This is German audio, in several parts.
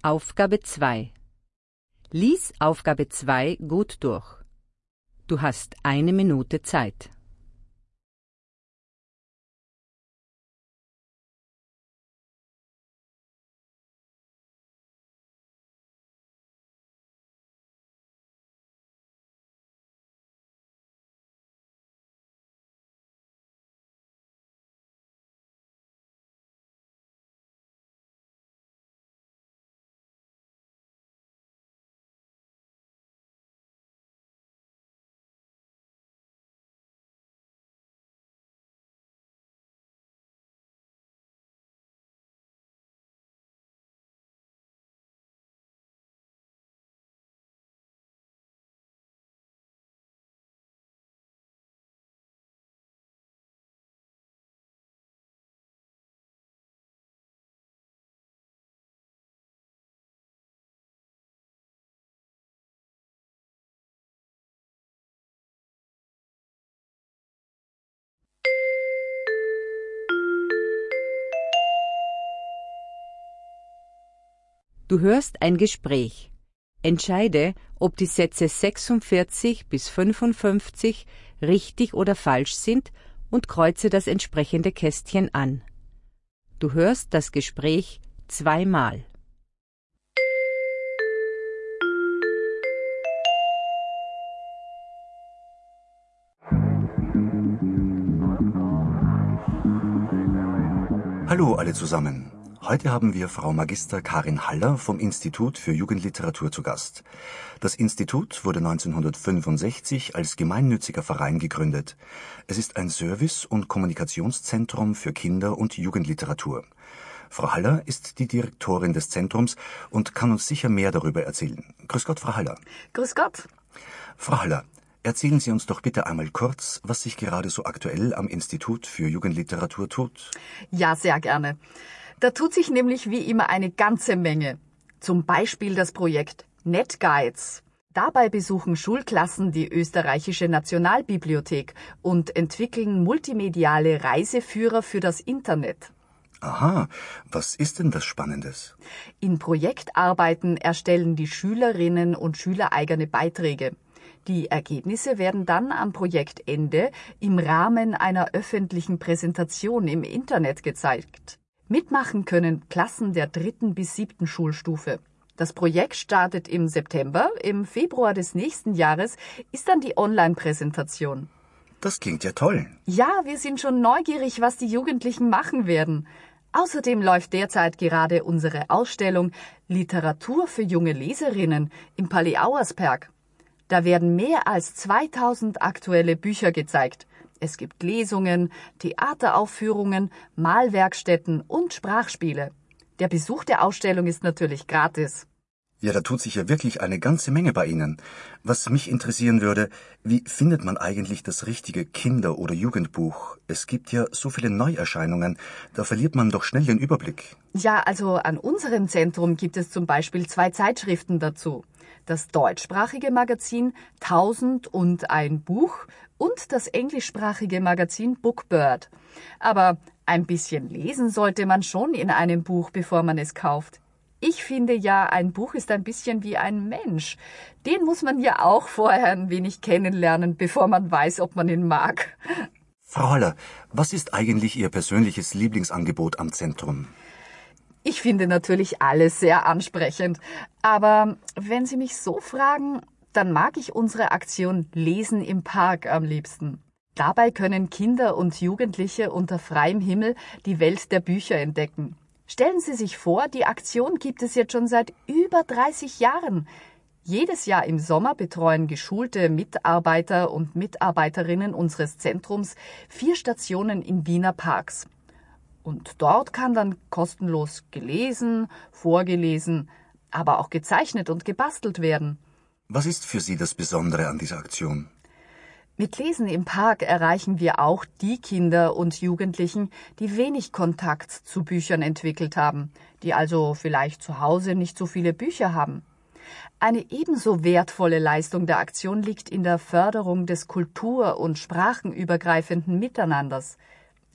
Aufgabe 2. Lies Aufgabe 2 gut durch. Du hast 1 Minute Zeit. Du hörst ein Gespräch. Entscheide, ob die Sätze 46 bis 55 richtig oder falsch sind und kreuze das entsprechende Kästchen an. Du hörst das Gespräch 2-mal. Hallo alle zusammen. Heute haben wir Frau Magister Karin Haller vom Institut für Jugendliteratur zu Gast. Das Institut wurde 1965 als gemeinnütziger Verein gegründet. Es ist ein Service- und Kommunikationszentrum für Kinder- und Jugendliteratur. Frau Haller ist die Direktorin des Zentrums und kann uns sicher mehr darüber erzählen. Grüß Gott, Frau Haller. Grüß Gott. Frau Haller, erzählen Sie uns doch bitte einmal kurz, was sich gerade so aktuell am Institut für Jugendliteratur tut. Ja, sehr gerne. Da tut sich nämlich wie immer eine ganze Menge. Zum Beispiel das Projekt NetGuides. Dabei besuchen Schulklassen die österreichische Nationalbibliothek und entwickeln multimediale Reiseführer für das Internet. Aha, was ist denn das Spannendes? In Projektarbeiten erstellen die Schülerinnen und Schüler eigene Beiträge. Die Ergebnisse werden dann am Projektende im Rahmen einer öffentlichen Präsentation im Internet gezeigt. Mitmachen können Klassen der 3. bis 7. Schulstufe. Das Projekt startet im September. Im Februar des nächsten Jahres ist dann die Online-Präsentation. Das klingt ja toll. Ja, wir sind schon neugierig, was die Jugendlichen machen werden. Außerdem läuft derzeit gerade unsere Ausstellung Literatur für junge Leserinnen im Palais Auersperg. Da werden mehr als 2000 aktuelle Bücher gezeigt. Es gibt Lesungen, Theateraufführungen, Malwerkstätten und Sprachspiele. Der Besuch der Ausstellung ist natürlich gratis. Ja, da tut sich ja wirklich eine ganze Menge bei Ihnen. Was mich interessieren würde, wie findet man eigentlich das richtige Kinder- oder Jugendbuch? Es gibt ja so viele Neuerscheinungen, da verliert man doch schnell den Überblick. Ja, also an unserem Zentrum gibt es zum Beispiel 2 Zeitschriften dazu. Das deutschsprachige Magazin 1001 Buch und das englischsprachige Magazin Bookbird. Aber ein bisschen lesen sollte man schon in einem Buch, bevor man es kauft. Ich finde ja, ein Buch ist ein bisschen wie ein Mensch. Den muss man ja auch vorher ein wenig kennenlernen, bevor man weiß, ob man ihn mag. Frau Haller, was ist eigentlich Ihr persönliches Lieblingsangebot am Zentrum? Ich finde natürlich alles sehr ansprechend. Aber wenn Sie mich so fragen, dann mag ich unsere Aktion Lesen im Park am liebsten. Dabei können Kinder und Jugendliche unter freiem Himmel die Welt der Bücher entdecken. Stellen Sie sich vor, die Aktion gibt es jetzt schon seit über 30 Jahren. Jedes Jahr im Sommer betreuen geschulte Mitarbeiter und Mitarbeiterinnen unseres Zentrums 4 Stationen in Wiener Parks. Und dort kann dann kostenlos gelesen, vorgelesen, aber auch gezeichnet und gebastelt werden. Was ist für Sie das Besondere an dieser Aktion? Mit Lesen im Park erreichen wir auch die Kinder und Jugendlichen, die wenig Kontakt zu Büchern entwickelt haben, die also vielleicht zu Hause nicht so viele Bücher haben. Eine ebenso wertvolle Leistung der Aktion liegt in der Förderung des kultur- und sprachenübergreifenden Miteinanders.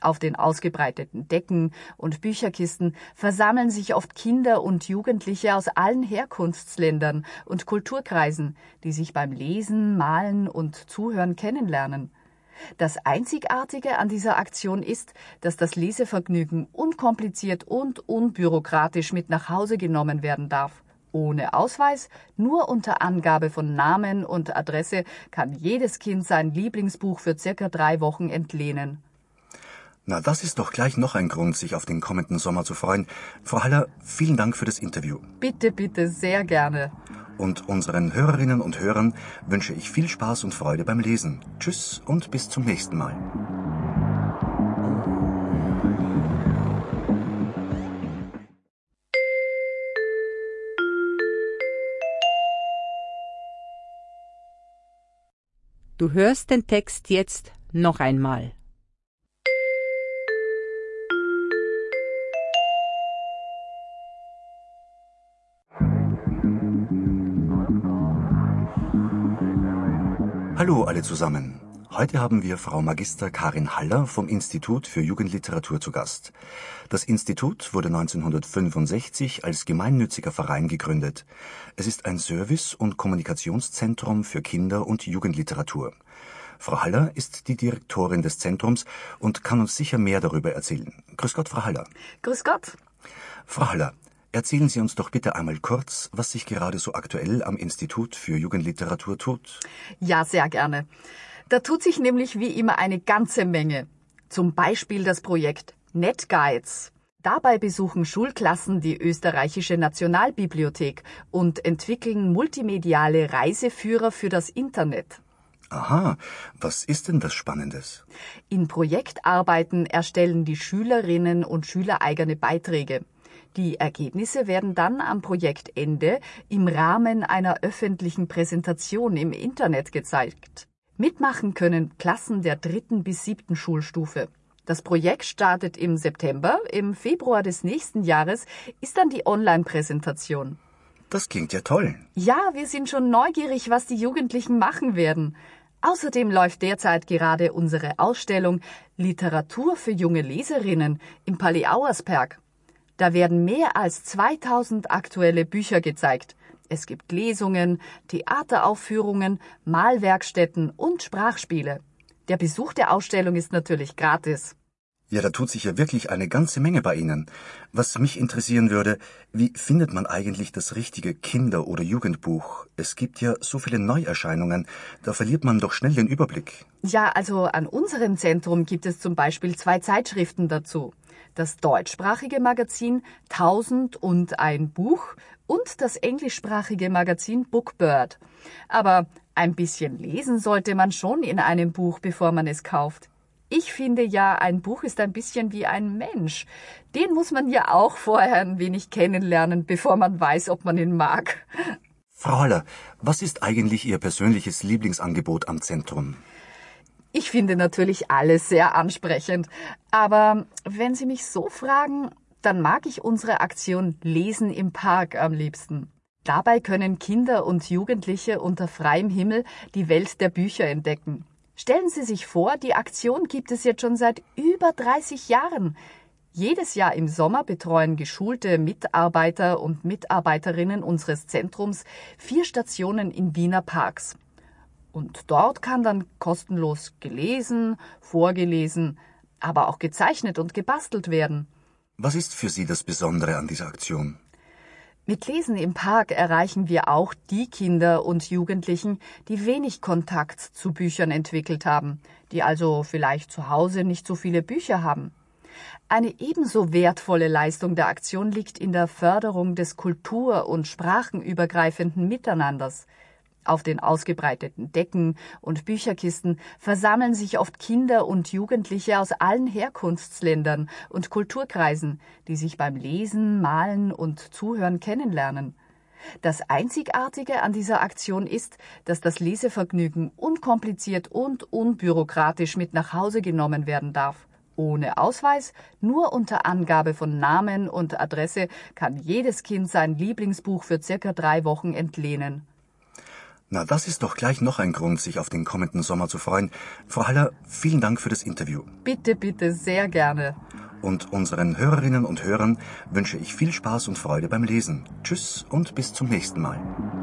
Auf den ausgebreiteten Decken und Bücherkisten versammeln sich oft Kinder und Jugendliche aus allen Herkunftsländern und Kulturkreisen, die sich beim Lesen, Malen und Zuhören kennenlernen. Das Einzigartige an dieser Aktion ist, dass das Lesevergnügen unkompliziert und unbürokratisch mit nach Hause genommen werden darf. Ohne Ausweis, nur unter Angabe von Namen und Adresse kann jedes Kind sein Lieblingsbuch für circa 3 Wochen entlehnen. Na, das ist doch gleich noch ein Grund, sich auf den kommenden Sommer zu freuen. Frau Haller, vielen Dank für das Interview. Bitte, bitte, sehr gerne. Und unseren Hörerinnen und Hörern wünsche ich viel Spaß und Freude beim Lesen. Tschüss und bis zum nächsten Mal. Du hörst den Text jetzt noch einmal. Hallo alle zusammen. Heute haben wir Frau Magister Karin Haller vom Institut für Jugendliteratur zu Gast. Das Institut wurde 1965 als gemeinnütziger Verein gegründet. Es ist ein Service- und Kommunikationszentrum für Kinder- und Jugendliteratur. Frau Haller ist die Direktorin des Zentrums und kann uns sicher mehr darüber erzählen. Grüß Gott, Frau Haller. Grüß Gott. Frau Haller, erzählen Sie uns doch bitte einmal kurz, was sich gerade so aktuell am Institut für Jugendliteratur tut. Ja, sehr gerne. Da tut sich nämlich wie immer eine ganze Menge. Zum Beispiel das Projekt NetGuides. Dabei besuchen Schulklassen die österreichische Nationalbibliothek und entwickeln multimediale Reiseführer für das Internet. Aha, was ist denn das Spannendes? In Projektarbeiten erstellen die Schülerinnen und Schüler eigene Beiträge. Die Ergebnisse werden dann am Projektende im Rahmen einer öffentlichen Präsentation im Internet gezeigt. Mitmachen können Klassen der 3. bis 7. Schulstufe. Das Projekt startet im September. Im Februar des nächsten Jahres ist dann die Online-Präsentation. Das klingt ja toll. Ja, wir sind schon neugierig, was die Jugendlichen machen werden. Außerdem läuft derzeit gerade unsere Ausstellung Literatur für junge Leserinnen im Palais Auersperg. Da werden mehr als 2000 aktuelle Bücher gezeigt. Es gibt Lesungen, Theateraufführungen, Malwerkstätten und Sprachspiele. Der Besuch der Ausstellung ist natürlich gratis. Ja, da tut sich ja wirklich eine ganze Menge bei Ihnen. Was mich interessieren würde, wie findet man eigentlich das richtige Kinder- oder Jugendbuch? Es gibt ja so viele Neuerscheinungen, da verliert man doch schnell den Überblick. Ja, also an unserem Zentrum gibt es zum Beispiel 2 Zeitschriften dazu. Das deutschsprachige Magazin 1001 Buch und das englischsprachige Magazin Bookbird. Aber ein bisschen lesen sollte man schon in einem Buch, bevor man es kauft. Ich finde ja, ein Buch ist ein bisschen wie ein Mensch. Den muss man ja auch vorher ein wenig kennenlernen, bevor man weiß, ob man ihn mag. Frau Haller, was ist eigentlich Ihr persönliches Lieblingsangebot am Zentrum? Ich finde natürlich alles sehr ansprechend. Aber wenn Sie mich so fragen, dann mag ich unsere Aktion Lesen im Park am liebsten. Dabei können Kinder und Jugendliche unter freiem Himmel die Welt der Bücher entdecken. Stellen Sie sich vor, die Aktion gibt es jetzt schon seit über 30 Jahren. Jedes Jahr im Sommer betreuen geschulte Mitarbeiter und Mitarbeiterinnen unseres Zentrums 4 Stationen in Wiener Parks. Und dort kann dann kostenlos gelesen, vorgelesen, aber auch gezeichnet und gebastelt werden. Was ist für Sie das Besondere an dieser Aktion? Mit Lesen im Park erreichen wir auch die Kinder und Jugendlichen, die wenig Kontakt zu Büchern entwickelt haben, die also vielleicht zu Hause nicht so viele Bücher haben. Eine ebenso wertvolle Leistung der Aktion liegt in der Förderung des kultur- und sprachenübergreifenden Miteinanders. Auf den ausgebreiteten Decken und Bücherkisten versammeln sich oft Kinder und Jugendliche aus allen Herkunftsländern und Kulturkreisen, die sich beim Lesen, Malen und Zuhören kennenlernen. Das Einzigartige an dieser Aktion ist, dass das Lesevergnügen unkompliziert und unbürokratisch mit nach Hause genommen werden darf. Ohne Ausweis, nur unter Angabe von Namen und Adresse kann jedes Kind sein Lieblingsbuch für circa 3 Wochen entlehnen. Na, das ist doch gleich noch ein Grund, sich auf den kommenden Sommer zu freuen. Frau Haller, vielen Dank für das Interview. Bitte, bitte, sehr gerne. Und unseren Hörerinnen und Hörern wünsche ich viel Spaß und Freude beim Lesen. Tschüss und bis zum nächsten Mal.